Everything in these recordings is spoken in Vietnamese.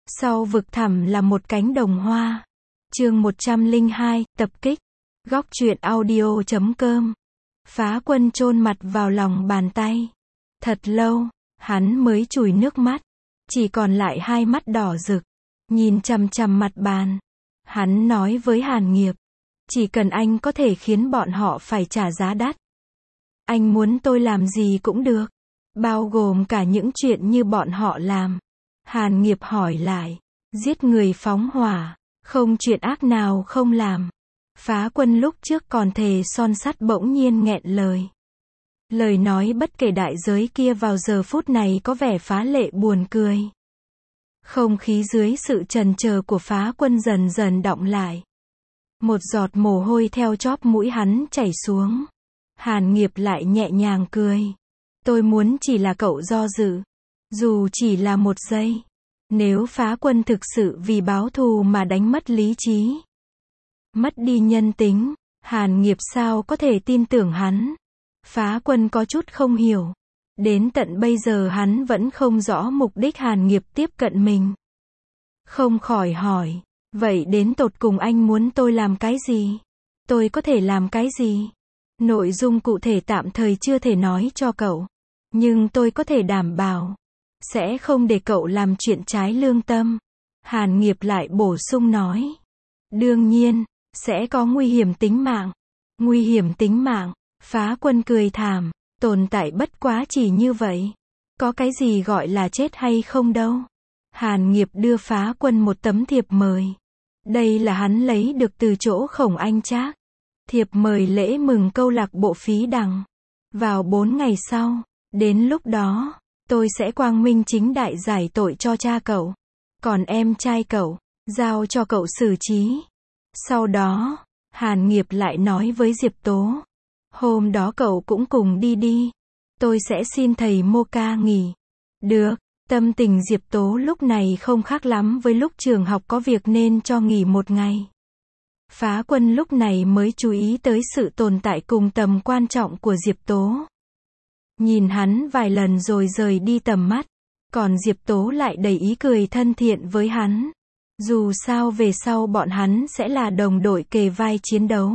Sau vực thẳm là một cánh đồng hoa. Chương 102, tập kích. Góc truyện audio.com. Phá Quân chôn mặt vào lòng bàn tay. Thật lâu, hắn mới chùi nước mắt. Chỉ còn lại hai mắt đỏ rực. Nhìn chằm chằm mặt bàn. Hắn nói với Hàn Nghiệp. Chỉ cần anh có thể khiến bọn họ phải trả giá đắt. Anh muốn tôi làm gì cũng được. Bao gồm cả những chuyện như bọn họ làm. Hàn Nghiệp hỏi lại. Giết người phóng hỏa. Không chuyện ác nào không làm. Phá Quân lúc trước còn thề son sắt bỗng nhiên nghẹn lời. Lời nói bất kể đại giới kia vào giờ phút này có vẻ phá lệ buồn cười. Không khí dưới sự trần chờ của Phá Quân dần dần đọng lại. Một giọt mồ hôi theo chóp mũi hắn chảy xuống. Hàn Nghiệp lại nhẹ nhàng cười. Tôi muốn chỉ là cậu do dự. Dù chỉ là một giây. Nếu Phá Quân thực sự vì báo thù mà đánh mất lý trí. Mất đi nhân tính. Hàn Nghiệp sao có thể tin tưởng hắn. Phá Quân có chút không hiểu. Đến tận bây giờ hắn vẫn không rõ mục đích Hàn Nghiệp tiếp cận mình. Không khỏi hỏi. Vậy đến tột cùng anh muốn tôi làm cái gì? Tôi có thể làm cái gì? Nội dung cụ thể tạm thời chưa thể nói cho cậu. Nhưng tôi có thể đảm bảo. Sẽ không để cậu làm chuyện trái lương tâm. Hàn Nghiệp lại bổ sung nói. Đương nhiên, sẽ có nguy hiểm tính mạng. Nguy hiểm tính mạng. Phá Quân cười thảm. Tồn tại bất quá chỉ như vậy. Có cái gì gọi là chết hay không đâu. Hàn Nghiệp đưa Phá Quân một tấm thiệp mời. Đây là hắn lấy được từ chỗ Khổng Anh Trác. Thiệp mời lễ mừng câu lạc bộ Phí Đằng. Vào 4 ngày sau, đến lúc đó, tôi sẽ quang minh chính đại giải tội cho cha cậu. Còn em trai cậu, giao cho cậu xử trí. Sau đó, Hàn Nghiệp lại nói với Diệp Tố. Hôm đó cậu cũng cùng đi đi. Tôi sẽ xin thầy Mô Ca nghỉ. Được. Tâm tình Diệp Tố lúc này không khác lắm với lúc trường học có việc nên cho nghỉ một ngày. Phá Quân lúc này mới chú ý tới sự tồn tại cùng tầm quan trọng của Diệp Tố. Nhìn hắn vài lần rồi rời đi tầm mắt. Còn Diệp Tố lại đầy ý cười thân thiện với hắn. Dù sao về sau bọn hắn sẽ là đồng đội kề vai chiến đấu.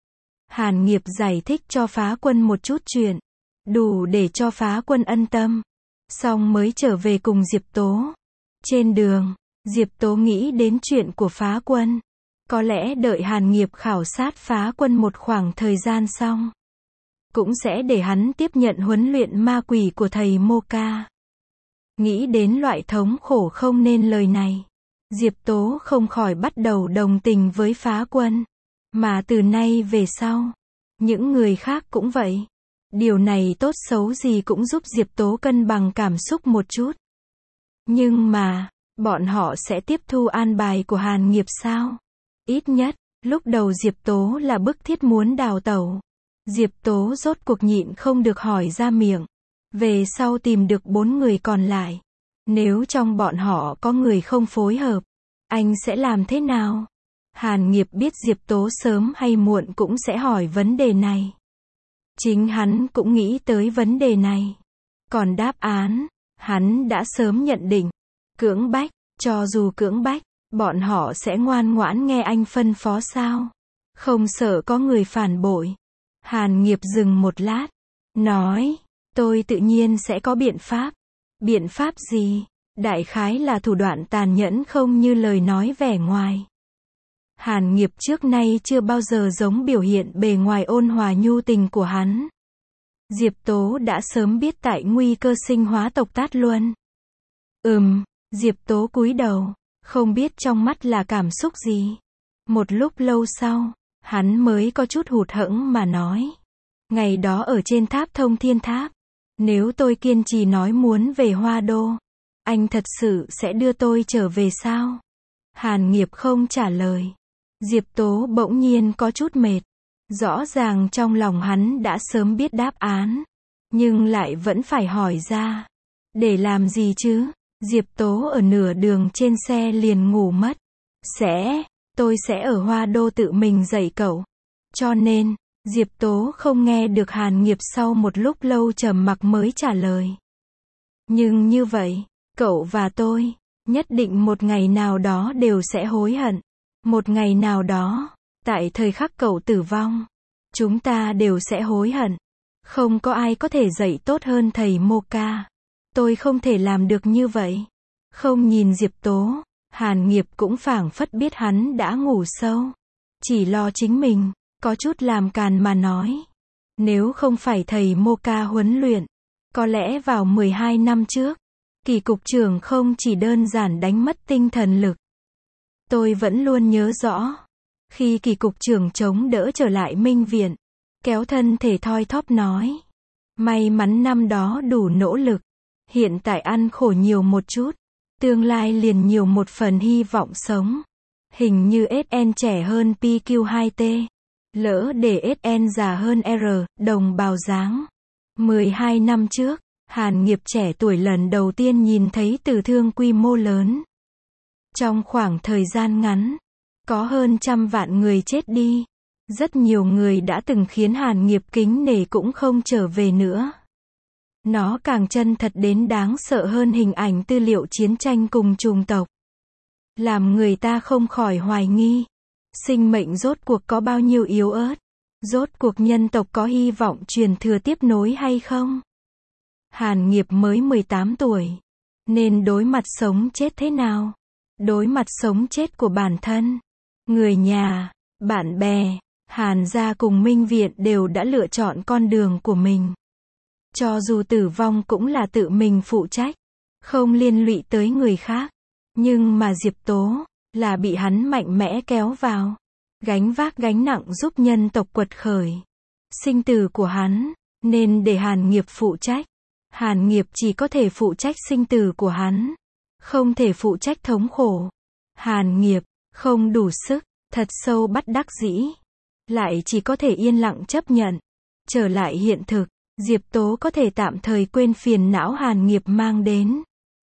Hàn Nghiệp giải thích cho Phá Quân một chút chuyện. Đủ để cho Phá Quân ân tâm. Xong mới trở về cùng Diệp Tố. Trên đường, Diệp Tố nghĩ đến chuyện của Phá Quân. Có lẽ đợi Hàn Nghiệp khảo sát Phá Quân một khoảng thời gian xong. Cũng sẽ để hắn tiếp nhận huấn luyện ma quỷ của thầy Mô Ca. Nghĩ đến loại thống khổ không nên lời này. Diệp Tố không khỏi bắt đầu đồng tình với Phá Quân. Mà từ nay về sau, những người khác cũng vậy. Điều này tốt xấu gì cũng giúp Diệp Tố cân bằng cảm xúc một chút. Nhưng mà, bọn họ sẽ tiếp thu an bài của Hàn Nghiệp sao? Ít nhất, lúc đầu Diệp Tố là bức thiết muốn đào tẩu. Diệp Tố rốt cuộc nhịn không được hỏi ra miệng. Về sau tìm được 4 người còn lại. Nếu trong bọn họ có người không phối hợp, anh sẽ làm thế nào? Hàn Nghiệp biết Diệp Tố sớm hay muộn cũng sẽ hỏi vấn đề này. Chính hắn cũng nghĩ tới vấn đề này. Còn đáp án, hắn đã sớm nhận định. Cưỡng bách, cho dù cưỡng bách, bọn họ sẽ ngoan ngoãn nghe anh phân phó sao? Không sợ có người phản bội. Hàn Nghiệp dừng một lát. Nói, tôi tự nhiên sẽ có biện pháp. Biện pháp gì? Đại khái là thủ đoạn tàn nhẫn không như lời nói vẻ ngoài. Hàn Nghiệp trước nay chưa bao giờ giống biểu hiện bề ngoài ôn hòa nhu tình của hắn. Diệp Tố đã sớm biết tại nguy cơ sinh hóa tộc Tát Luân. Diệp Tố cúi đầu, không biết trong mắt là cảm xúc gì. Một lúc lâu sau, hắn mới có chút hụt hẫng mà nói. Ngày đó ở trên tháp Thông Thiên Tháp, nếu tôi kiên trì nói muốn về Hoa Đô, anh thật sự sẽ đưa tôi trở về sao? Hàn Nghiệp không trả lời. Diệp Tố bỗng nhiên có chút mệt. Rõ ràng trong lòng hắn đã sớm biết đáp án. Nhưng lại vẫn phải hỏi ra. Để làm gì chứ? Diệp Tố ở nửa đường trên xe liền ngủ mất. Tôi sẽ ở Hoa Đô tự mình dạy cậu. Cho nên, Diệp Tố không nghe được Hàn Nghiệp sau một lúc lâu trầm mặc mới trả lời. Nhưng như vậy, cậu và tôi, Nhất định một ngày nào đó đều sẽ hối hận. Một ngày nào đó, tại thời khắc cậu tử vong, chúng ta đều sẽ hối hận. Không có ai có thể dạy tốt hơn thầy Moka. Tôi không thể làm được như vậy. Không nhìn Diệp Tố, Hàn Nghiệp cũng phảng phất biết hắn đã ngủ sâu. Chỉ lo chính mình, có chút làm càn mà nói. Nếu không phải thầy Moka huấn luyện, có lẽ vào 12 năm trước, Kỳ cục trưởng không chỉ đơn giản đánh mất tinh thần lực. Tôi vẫn luôn nhớ rõ. Khi Kỳ cục trưởng chống đỡ trở lại Minh Viện, kéo thân thể thoi thóp nói. May mắn năm đó đủ nỗ lực. Hiện tại ăn khổ nhiều một chút. Tương lai liền nhiều một phần hy vọng sống. Hình như SN trẻ hơn PQ2T. Lỡ để SN già hơn R, đồng bào dáng. 12 năm trước, Hàn Nghiệp trẻ tuổi lần đầu tiên nhìn thấy tử thương quy mô lớn. Trong khoảng thời gian ngắn, có hơn 100 vạn người chết đi. Rất nhiều người đã từng khiến Hàn Nghiệp kính nể cũng không trở về nữa. Nó càng chân thật đến đáng sợ hơn hình ảnh tư liệu chiến tranh cùng chủng tộc. Làm người ta không khỏi hoài nghi. Sinh mệnh rốt cuộc có bao nhiêu yếu ớt? Rốt cuộc nhân tộc có hy vọng truyền thừa tiếp nối hay không? Hàn Nghiệp mới 18 tuổi. Nên đối mặt sống chết thế nào? Đối mặt sống chết của bản thân, người nhà, bạn bè, Hàn gia cùng Minh Viện đều đã lựa chọn con đường của mình. Cho dù tử vong cũng là tự mình phụ trách, không liên lụy tới người khác. Nhưng mà Diệp Tố, là bị hắn mạnh mẽ kéo vào, gánh vác gánh nặng giúp nhân tộc quật khởi. Sinh tử của hắn, nên để Hàn Nghiệp phụ trách. Hàn Nghiệp chỉ có thể phụ trách sinh tử của hắn, không thể phụ trách thống khổ. Hàn Nghiệp, không đủ sức, thật sâu bất đắc dĩ. Lại chỉ có thể yên lặng chấp nhận. Trở lại hiện thực, Diệp Tố có thể tạm thời quên phiền não Hàn Nghiệp mang đến.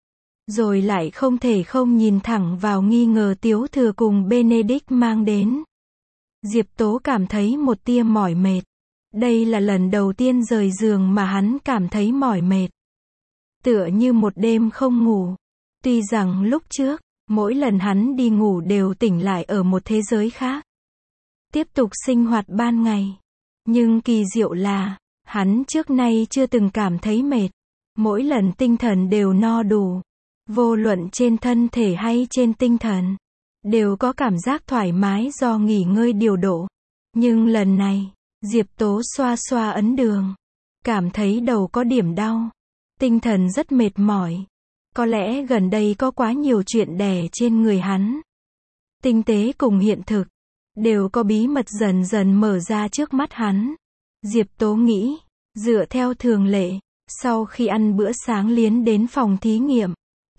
Rồi lại không thể không nhìn thẳng vào nghi ngờ Tiếu Thừa cùng Benedict mang đến. Diệp Tố cảm thấy một tia mỏi mệt. Đây là lần đầu tiên rời giường mà hắn cảm thấy mỏi mệt. Tựa như một đêm không ngủ. Tuy rằng lúc trước, mỗi lần hắn đi ngủ đều tỉnh lại ở một thế giới khác. Tiếp tục sinh hoạt ban ngày. Nhưng kỳ diệu là, hắn trước nay chưa từng cảm thấy mệt. Mỗi lần tinh thần đều no đủ. Vô luận trên thân thể hay trên tinh thần, đều có cảm giác thoải mái do nghỉ ngơi điều độ. Nhưng lần này, Diệp Tố xoa xoa ấn đường. Cảm thấy đầu có điểm đau. Tinh thần rất mệt mỏi. Có lẽ gần đây có quá nhiều chuyện đè trên người hắn. Tinh tế cùng hiện thực, đều có bí mật dần dần mở ra trước mắt hắn. Diệp Tố nghĩ, dựa theo thường lệ, sau khi ăn bữa sáng liến đến phòng thí nghiệm.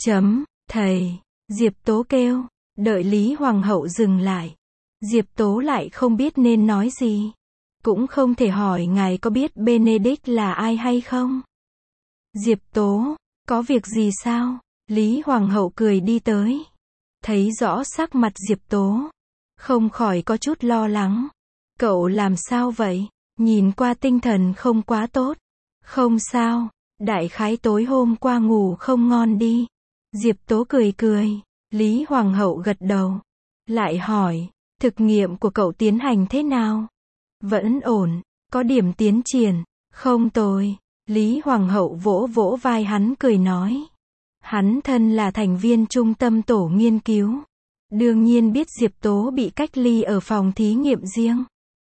Thầy, Diệp Tố kêu, đợi Lý Hoàng hậu dừng lại. Diệp Tố lại không biết nên nói gì. Cũng không thể hỏi ngài có biết Benedict là ai hay không? Diệp Tố, có việc gì sao? Lý Hoàng hậu cười đi tới. Thấy rõ sắc mặt Diệp Tố. Không khỏi có chút lo lắng. Cậu làm sao vậy? Nhìn qua tinh thần không quá tốt. Không sao, đại khái tối hôm qua ngủ không ngon đi. Diệp Tố cười cười. Lý Hoàng hậu gật đầu. Lại hỏi, thực nghiệm của cậu tiến hành thế nào? Vẫn ổn, có điểm tiến triển, không tồi. Lý Hoàng hậu vỗ vỗ vai hắn cười nói. Hắn thân là thành viên trung tâm tổ nghiên cứu. Đương nhiên biết Diệp Tố bị cách ly ở phòng thí nghiệm riêng.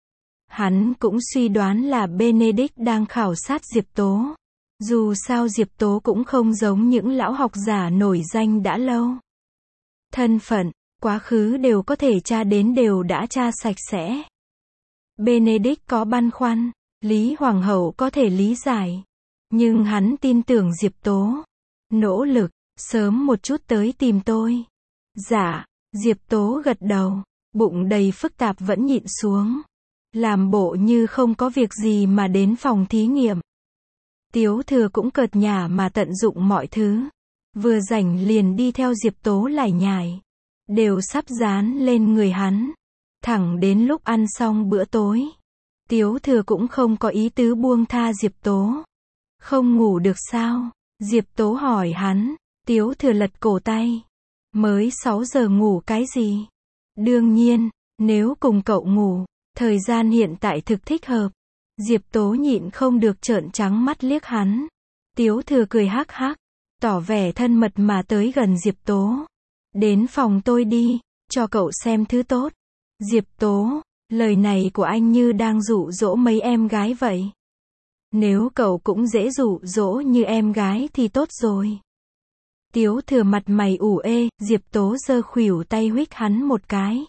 Hắn cũng suy đoán là Benedict đang khảo sát Diệp Tố. Dù sao Diệp Tố cũng không giống những lão học giả nổi danh đã lâu. Thân phận, quá khứ đều có thể tra đến đều đã tra sạch sẽ. Benedict có băn khoăn, Lý Hoàng hậu có thể lý giải. Nhưng hắn tin tưởng Diệp Tố. Nỗ lực, sớm một chút tới tìm tôi. Dạ, Diệp Tố gật đầu, bụng đầy phức tạp vẫn nhịn xuống. Làm bộ như không có việc gì mà đến phòng thí nghiệm. Tiếu Thừa cũng cợt nhả mà tận dụng mọi thứ. Vừa rảnh liền đi theo Diệp Tố lải nhải. Đều sắp dán lên người hắn. Thẳng đến lúc ăn xong bữa tối. Tiếu Thừa cũng không có ý tứ buông tha Diệp Tố. Không ngủ được sao? Diệp Tố hỏi hắn. Tiếu Thừa lật cổ tay. Mới 6 giờ ngủ cái gì? Đương nhiên, nếu cùng cậu ngủ, thời gian hiện tại thực thích hợp. Diệp Tố nhịn không được trợn trắng mắt liếc hắn. Tiếu Thừa cười hắc hắc, tỏ vẻ thân mật mà tới gần Diệp Tố. Đến phòng tôi đi, cho cậu xem thứ tốt. Diệp Tố, lời này của anh như đang dụ dỗ mấy em gái vậy. Nếu cậu cũng dễ dụ dỗ như em gái thì tốt rồi. Tiếu Thừa mặt mày ủ ê, Diệp Tố giơ khuỷu tay huých hắn một cái.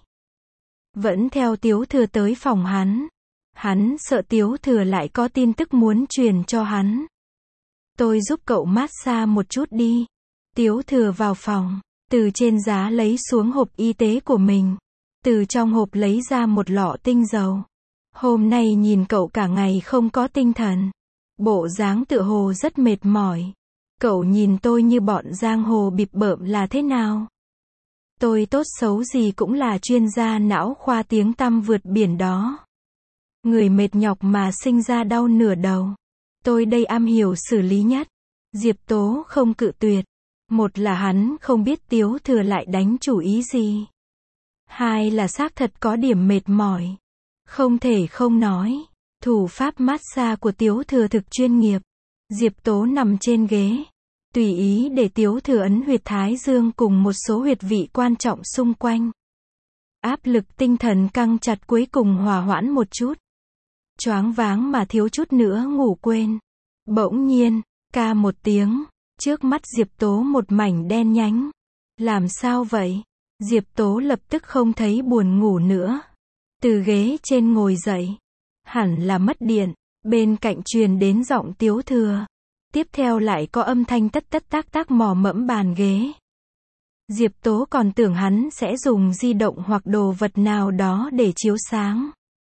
Vẫn theo Tiếu Thừa tới phòng hắn. Hắn sợ Tiếu Thừa lại có tin tức muốn truyền cho hắn. Tôi giúp cậu massage một chút đi. Tiếu Thừa vào phòng, từ trên giá lấy xuống hộp y tế của mình. Từ trong hộp lấy ra một lọ tinh dầu. Hôm nay nhìn cậu cả ngày không có tinh thần. Bộ dáng tựa hồ rất mệt mỏi. Cậu nhìn tôi như bọn giang hồ bịp bợm là thế nào? Tôi tốt xấu gì cũng là chuyên gia não khoa tiếng tăm vượt biển đó. Người mệt nhọc mà sinh ra đau nửa đầu. Tôi đây am hiểu xử lý nhất. Diệp Tố không cự tuyệt. Một là hắn không biết Tiếu Thừa lại đánh chủ ý gì. Hai là xác thật có điểm mệt mỏi. Không thể không nói. Thủ pháp massage của Tiếu Thừa thực chuyên nghiệp. Diệp Tố nằm trên ghế. Tùy ý để Tiếu Thừa ấn huyệt thái dương cùng một số huyệt vị quan trọng xung quanh. Áp lực tinh thần căng chặt cuối cùng hòa hoãn một chút. Choáng váng mà thiếu chút nữa ngủ quên. Bỗng nhiên, ca một tiếng, trước mắt Diệp Tố một mảnh đen nhánh. Làm sao vậy? Diệp Tố lập tức không thấy buồn ngủ nữa. Từ ghế trên ngồi dậy. Hẳn là mất điện, bên cạnh truyền đến giọng Tiếu Thừa. Tiếp theo lại có âm thanh tất tất tác tác mò mẫm bàn ghế. Diệp Tố còn tưởng hắn sẽ dùng di động hoặc đồ vật nào đó để chiếu sáng.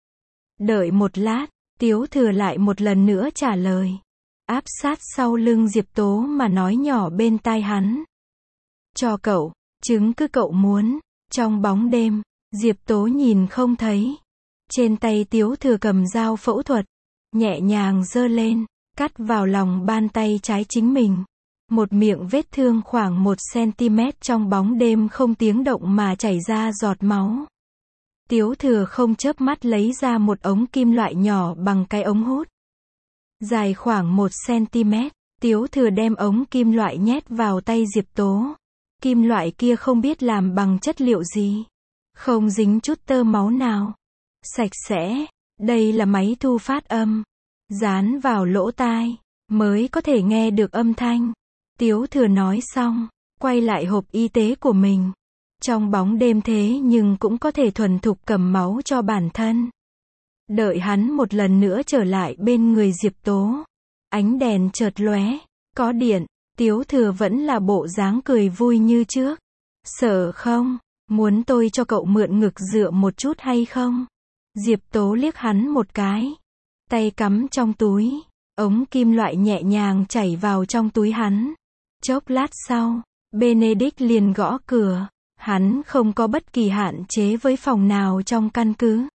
Đợi một lát, Tiếu Thừa lại một lần nữa trả lời. Áp sát sau lưng Diệp Tố mà nói nhỏ bên tai hắn. Cho cậu, chứng cứ cậu muốn. Trong bóng đêm, Diệp Tố nhìn không thấy. Trên tay Tiếu Thừa cầm dao phẫu thuật, nhẹ nhàng giơ lên, cắt vào lòng bàn tay trái chính mình. Một miệng vết thương khoảng 1 cm trong bóng đêm không tiếng động mà chảy ra giọt máu. Tiếu Thừa không chớp mắt lấy ra một ống kim loại nhỏ bằng cái ống hút. Dài khoảng 1 cm, Tiếu Thừa đem ống kim loại nhét vào tay Diệp Tố. Kim loại kia không biết làm bằng chất liệu gì. Không dính chút tơ máu nào. Sạch sẽ. Đây là máy thu phát âm. Dán vào lỗ tai, mới có thể nghe được âm thanh. Tiếu Thừa nói xong, quay lại hộp y tế của mình. Trong bóng đêm thế nhưng cũng có thể thuần thục cầm máu cho bản thân. Đợi hắn một lần nữa trở lại bên người Diệp Tố. Ánh đèn chợt lóe, có điện, Tiếu Thừa vẫn là bộ dáng cười vui như trước. Sợ không? Muốn tôi cho cậu mượn ngực dựa một chút hay không? Diệp Tố liếc hắn một cái. Tay cắm trong túi, ống kim loại nhẹ nhàng chảy vào trong túi hắn. Chốc lát sau, Benedict liền gõ cửa. Hắn không có bất kỳ hạn chế với phòng nào trong căn cứ.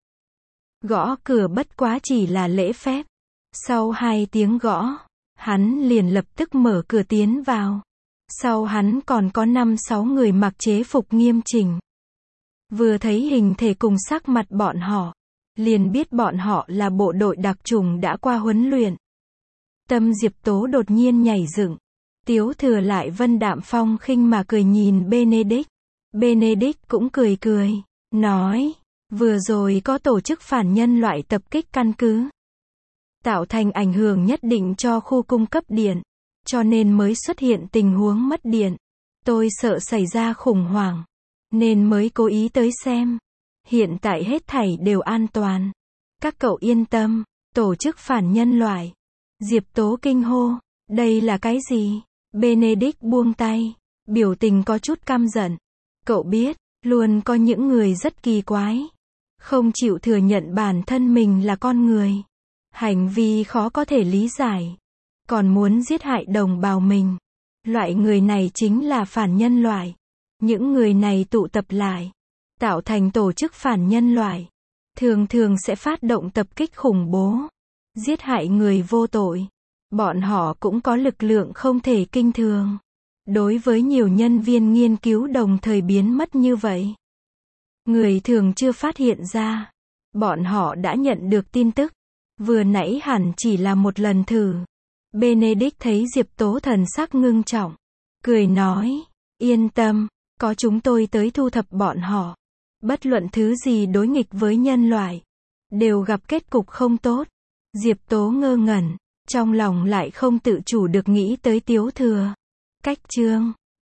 Gõ cửa bất quá chỉ là lễ phép. Sau 2 tiếng gõ, hắn liền lập tức mở cửa tiến vào. Sau hắn còn có 5-6 người mặc chế phục nghiêm chỉnh. Vừa thấy hình thể cùng sắc mặt bọn họ, liền biết bọn họ là bộ đội đặc chủng đã qua huấn luyện. Tâm Diệp Tố đột nhiên nhảy dựng. Tiếu Thừa lại vân đạm phong khinh mà cười nhìn Benedict. Benedict cũng cười cười, nói, vừa rồi có tổ chức phản nhân loại tập kích căn cứ. Tạo thành ảnh hưởng nhất định cho khu cung cấp điện, cho nên mới xuất hiện tình huống mất điện. Tôi sợ xảy ra khủng hoảng, nên mới cố ý tới xem. Hiện tại hết thảy đều an toàn. Các cậu yên tâm, tổ chức phản nhân loại. Diệp Tố kinh hô, đây là cái gì? Benedict buông tay, biểu tình có chút căm giận. Cậu biết, luôn có những người rất kỳ quái. Không chịu thừa nhận bản thân mình là con người. Hành vi khó có thể lý giải. Còn muốn giết hại đồng bào mình. Loại người này chính là phản nhân loại. Những người này tụ tập lại, tạo thành tổ chức phản nhân loại. Thường thường sẽ phát động tập kích khủng bố. Giết hại người vô tội. Bọn họ cũng có lực lượng không thể kinh thường. Đối với nhiều nhân viên nghiên cứu đồng thời biến mất như vậy, người thường chưa phát hiện ra. Bọn họ đã nhận được tin tức. Vừa nãy hẳn chỉ là một lần thử. Benedict thấy Diệp Tố thần sắc ngưng trọng. Cười nói, yên tâm, có chúng tôi tới thu thập bọn họ. Bất luận thứ gì đối nghịch với nhân loại, đều gặp kết cục không tốt. Diệp Tố ngơ ngẩn, trong lòng lại không tự chủ được nghĩ tới Tiếu Thừa. Cách chương